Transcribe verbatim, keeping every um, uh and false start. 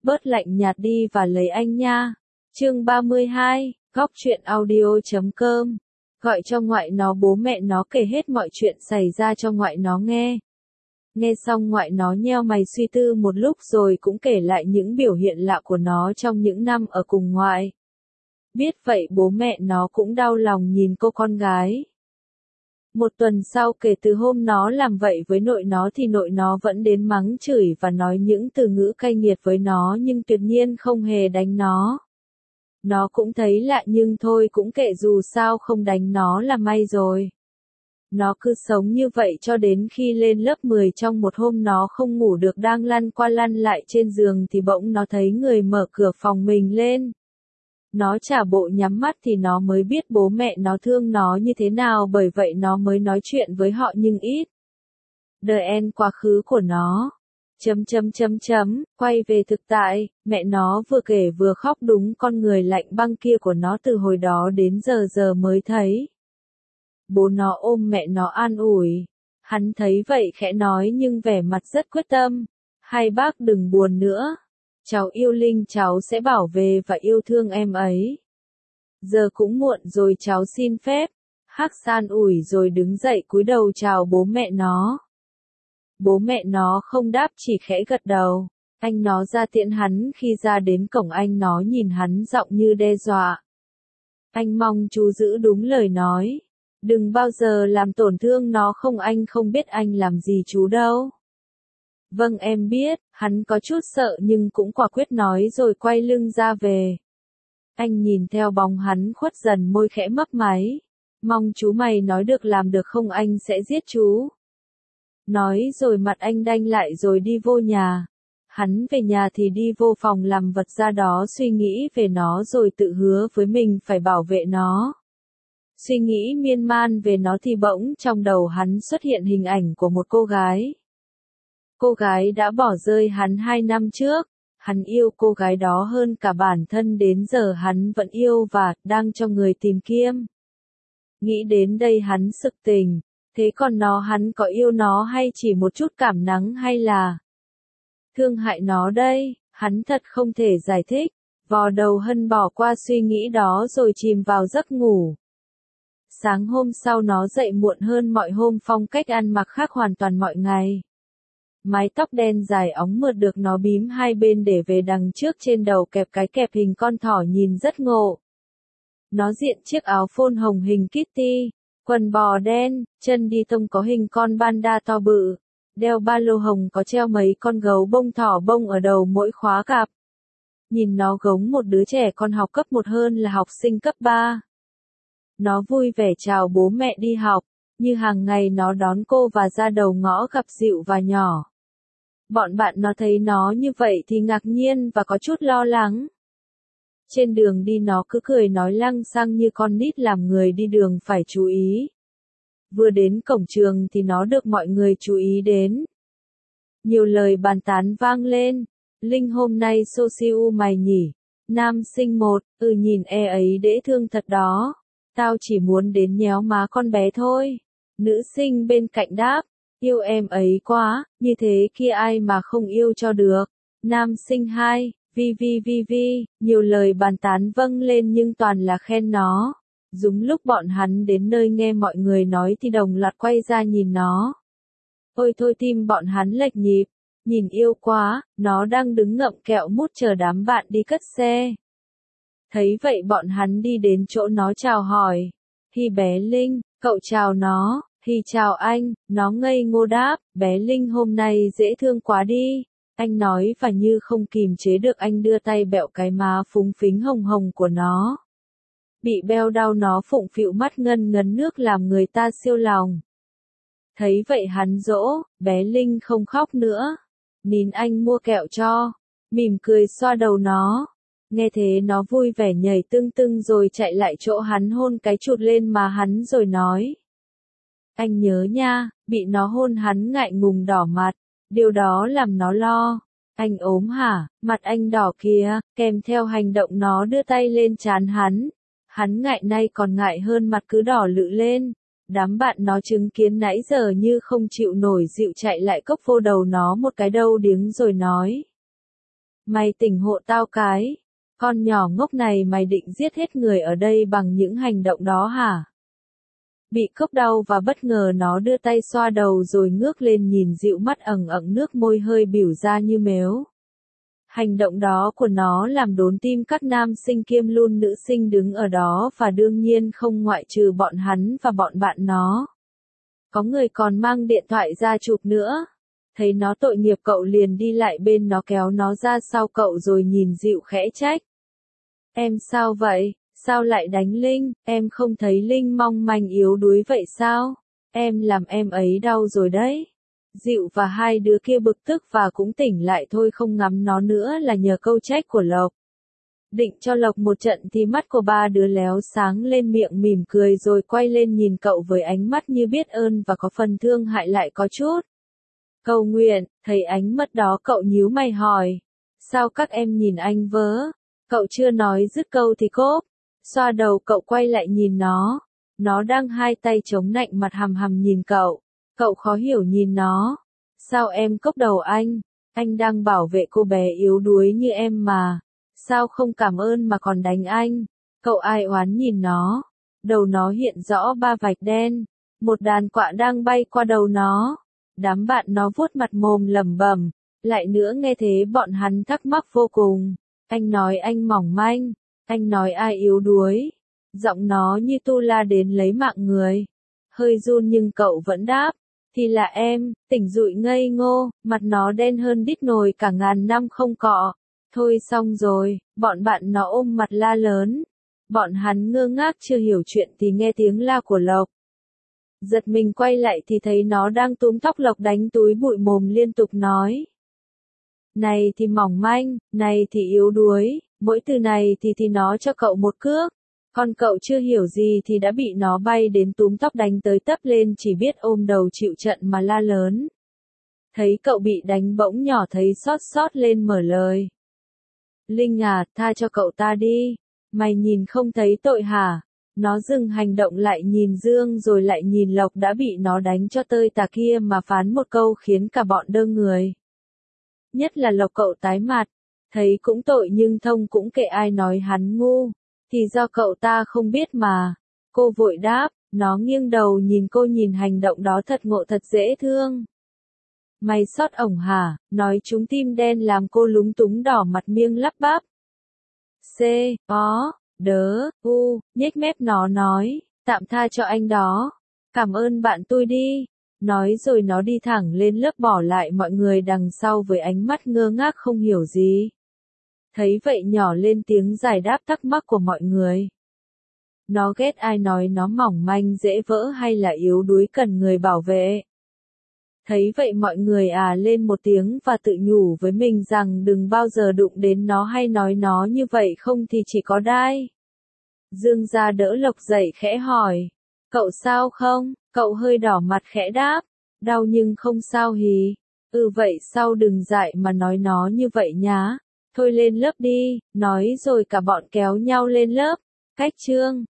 bớt lạnh nhạt đi và lấy anh nha. Chương ba mươi hai, góc truyện audio chấm com. Gọi cho ngoại nó, bố mẹ nó kể hết mọi chuyện xảy ra cho ngoại nó nghe. Nghe xong ngoại nó nheo mày suy tư một lúc rồi cũng kể lại những biểu hiện lạ của nó trong những năm ở cùng ngoại. Biết vậy bố mẹ nó cũng đau lòng nhìn cô con gái. Một tuần sau kể từ hôm nó làm vậy với nội nó thì nội nó vẫn đến mắng chửi và nói những từ ngữ cay nghiệt với nó nhưng tuyệt nhiên không hề đánh nó. Nó cũng thấy lạ nhưng thôi cũng kệ, dù sao không đánh nó là may rồi. Nó cứ sống như vậy cho đến khi lên lớp mười. Trong một hôm nó không ngủ được, đang lăn qua lăn lại trên giường thì bỗng nó thấy người mở cửa phòng mình lên. Nó giả bộ nhắm mắt thì nó mới biết bố mẹ nó thương nó như thế nào, bởi vậy nó mới nói chuyện với họ nhưng ít. The end quá khứ của nó. Chấm chấm chấm chấm, quay về thực tại, mẹ nó vừa kể vừa khóc, đúng con người lạnh băng kia của nó từ hồi đó đến giờ giờ mới thấy. Bố nó ôm mẹ nó an ủi. Hắn thấy vậy khẽ nói nhưng vẻ mặt rất quyết tâm. Hai bác đừng buồn nữa. Cháu yêu Linh, cháu sẽ bảo vệ và yêu thương em ấy. Giờ cũng muộn rồi, cháu xin phép. Hắc san ủi rồi đứng dậy cúi đầu chào bố mẹ nó. Bố mẹ nó không đáp, chỉ khẽ gật đầu. Anh nó ra tiễn hắn, khi ra đến cổng anh nó nhìn hắn giọng như đe dọa. Anh mong chú giữ đúng lời nói. Đừng bao giờ làm tổn thương nó, không anh không biết anh làm gì chú đâu. Vâng em biết, hắn có chút sợ nhưng cũng quả quyết nói rồi quay lưng ra về. Anh nhìn theo bóng hắn khuất dần, môi khẽ mấp máy. Mong chú mày nói được làm được không, anh sẽ giết chú. Nói rồi mặt anh đanh lại rồi đi vô nhà. Hắn về nhà thì đi vô phòng làm vật ra đó suy nghĩ về nó rồi tự hứa với mình phải bảo vệ nó. Suy nghĩ miên man về nó thì bỗng trong đầu hắn xuất hiện hình ảnh của một cô gái. Cô gái đã bỏ rơi hắn hai năm trước. Hắn yêu cô gái đó hơn cả bản thân, đến giờ hắn vẫn yêu và đang cho người tìm kiếm. Nghĩ đến đây hắn sực tỉnh. Thế còn nó, hắn có yêu nó hay chỉ một chút cảm nắng hay là thương hại nó đây? Hắn thật không thể giải thích. Vò đầu hân bỏ qua suy nghĩ đó rồi chìm vào giấc ngủ. Sáng hôm sau nó dậy muộn hơn mọi hôm, phong cách ăn mặc khác hoàn toàn mọi ngày. Mái tóc đen dài óng mượt được nó bím hai bên để về đằng trước, trên đầu kẹp cái kẹp hình con thỏ nhìn rất ngộ. Nó diện chiếc áo phôn hồng hình Kitty, quần bò đen, chân đi tông có hình con panda to bự, đeo ba lô hồng có treo mấy con gấu bông thỏ bông ở đầu mỗi khóa cặp. Nhìn nó giống một đứa trẻ con học cấp một hơn là học sinh cấp ba. Nó vui vẻ chào bố mẹ đi học, như hàng ngày nó đón cô và ra đầu ngõ gặp Dịu và Nhỏ. Bọn bạn nó thấy nó như vậy thì ngạc nhiên và có chút lo lắng. Trên đường đi nó cứ cười nói lăng xăng như con nít làm người đi đường phải chú ý. Vừa đến cổng trường thì nó được mọi người chú ý đến. Nhiều lời bàn tán vang lên. Linh hôm nay xô siêu mày nhỉ? Nam sinh một, ừ nhìn e ấy dễ thương thật đó. Tao chỉ muốn đến nhéo má con bé thôi. Nữ sinh bên cạnh đáp. Yêu em ấy quá, như thế kia ai mà không yêu cho được. Nam sinh hai, vi vi vi vi, nhiều lời bàn tán vâng lên nhưng toàn là khen nó. Đúng lúc bọn hắn đến nơi nghe mọi người nói thì đồng loạt quay ra nhìn nó. Ôi thôi, tim bọn hắn lệch nhịp. Nhìn yêu quá, nó đang đứng ngậm kẹo mút chờ đám bạn đi cất xe. Thấy vậy bọn hắn đi đến chỗ nó chào hỏi. Hi bé Linh, cậu chào nó. Hi chào anh, nó ngây ngô đáp. Bé Linh hôm nay dễ thương quá đi. Anh nói và như không kìm chế được anh đưa tay bẹo cái má phúng phính hồng hồng của nó. Bị beo đau nó phụng phịu mắt ngân ngấn nước làm người ta siêu lòng. Thấy vậy hắn dỗ, bé Linh không khóc nữa. Nín anh mua kẹo cho. Mỉm cười xoa đầu nó. Nghe thế nó vui vẻ nhảy tưng tưng rồi chạy lại chỗ hắn hôn cái chụt lên má hắn rồi nói. Anh nhớ nha, bị nó hôn hắn ngại ngùng đỏ mặt. Điều đó làm nó lo. Anh ốm hả? Mặt anh đỏ kìa, kèm theo hành động nó đưa tay lên trán hắn. Hắn ngại nay còn ngại hơn, mặt cứ đỏ lự lên. Đám bạn nó chứng kiến nãy giờ như không chịu nổi, Dịu chạy lại cốc vô đầu nó một cái đâu điếng rồi nói. Mày tỉnh hộ tao cái. Con nhỏ ngốc này mày định giết hết người ở đây bằng những hành động đó hả? Bị cốc đau và bất ngờ nó đưa tay xoa đầu rồi ngước lên nhìn Dịu, mắt ẩn ẩn nước môi hơi biểu ra như mếu. Hành động đó của nó làm đốn tim các nam sinh kiêm luôn nữ sinh đứng ở đó, và đương nhiên không ngoại trừ bọn hắn và bọn bạn nó. Có người còn mang điện thoại ra chụp nữa. Thấy nó tội nghiệp, cậu liền đi lại bên nó kéo nó ra sau cậu rồi nhìn Dịu khẽ trách. Em sao vậy? Sao lại đánh Linh? Em không thấy Linh mong manh yếu đuối vậy sao? Em làm em ấy đau rồi đấy. Dịu và hai đứa kia bực tức và cũng tỉnh lại thôi, không ngắm nó nữa là nhờ câu trách của Lộc. Định cho Lộc một trận thì mắt của ba đứa léo sáng lên, miệng mỉm cười rồi quay lên nhìn cậu với ánh mắt như biết ơn và có phần thương hại lại có chút. Cầu nguyện, thấy ánh mắt đó cậu nhíu mày hỏi. Sao các em nhìn anh vớ? Cậu chưa nói dứt câu thì cốp. Xoa đầu cậu quay lại nhìn nó. Nó đang hai tay chống nạnh, mặt hằm hằm nhìn cậu. Cậu khó hiểu nhìn nó. Sao em cốc đầu anh? Anh đang bảo vệ cô bé yếu đuối như em mà. Sao không cảm ơn mà còn đánh anh? Cậu ai oán nhìn nó. Đầu nó hiện rõ ba vạch đen. Một đàn quạ đang bay qua đầu nó. Đám bạn nó vuốt mặt mồm lẩm bẩm. Lại nữa nghe thế bọn hắn thắc mắc vô cùng. Anh nói anh mỏng manh. Anh nói ai yếu đuối. Giọng nó như tu la đến lấy mạng người. Hơi run nhưng cậu vẫn đáp. Thì là em, tỉnh dụi ngây ngô, mặt nó đen hơn đít nồi cả ngàn năm không cọ. Thôi xong rồi, bọn bạn nó ôm mặt la lớn. Bọn hắn ngơ ngác chưa hiểu chuyện thì nghe tiếng la của Lộc. Giật mình quay lại thì thấy nó đang túm tóc Lộc đánh túi bụi, mồm liên tục nói. Này thì mỏng manh, này thì yếu đuối, mỗi từ này thì thì nó cho cậu một cước. Còn cậu chưa hiểu gì thì đã bị nó bay đến túm tóc đánh tới tấp lên, chỉ biết ôm đầu chịu trận mà la lớn. Thấy cậu bị đánh bỗng nhỏ thấy xót xót lên mở lời. Linh à, tha cho cậu ta đi. Mày nhìn không thấy tội hả? Nó dừng hành động lại nhìn Dương rồi lại nhìn Lộc đã bị nó đánh cho tơi tả kia mà phán một câu khiến cả bọn đơ người. Nhất là Lộc, cậu tái mặt. Thấy cũng tội nhưng thông cũng kệ, ai nói hắn ngu. Thì do cậu ta không biết mà. Cô vội đáp, nó nghiêng đầu nhìn cô, nhìn hành động đó thật ngộ, thật dễ thương. Mày sót ổng hả? Nói trúng tim đen làm cô lúng túng đỏ mặt miêng lắp bắp. C, ó, đớ, u, nhếch mép nó nói, tạm tha cho anh đó. Cảm ơn bạn tôi đi. Nói rồi nó đi thẳng lên lớp, bỏ lại mọi người đằng sau với ánh mắt ngơ ngác không hiểu gì. Thấy vậy nhỏ lên tiếng giải đáp thắc mắc của mọi người. Nó ghét ai nói nó mỏng manh dễ vỡ hay là yếu đuối cần người bảo vệ. Thấy vậy mọi người à lên một tiếng và tự nhủ với mình rằng đừng bao giờ đụng đến nó hay nói nó như vậy, không thì chỉ có đai. Dương ra đỡ Lộc dậy khẽ hỏi. Cậu sao không? Cậu hơi đỏ mặt khẽ đáp. Đau nhưng không sao hì. Ừ vậy sao đừng dại mà nói nó như vậy nhá. Thôi lên lớp đi, nói rồi cả bọn kéo nhau lên lớp. Cách chương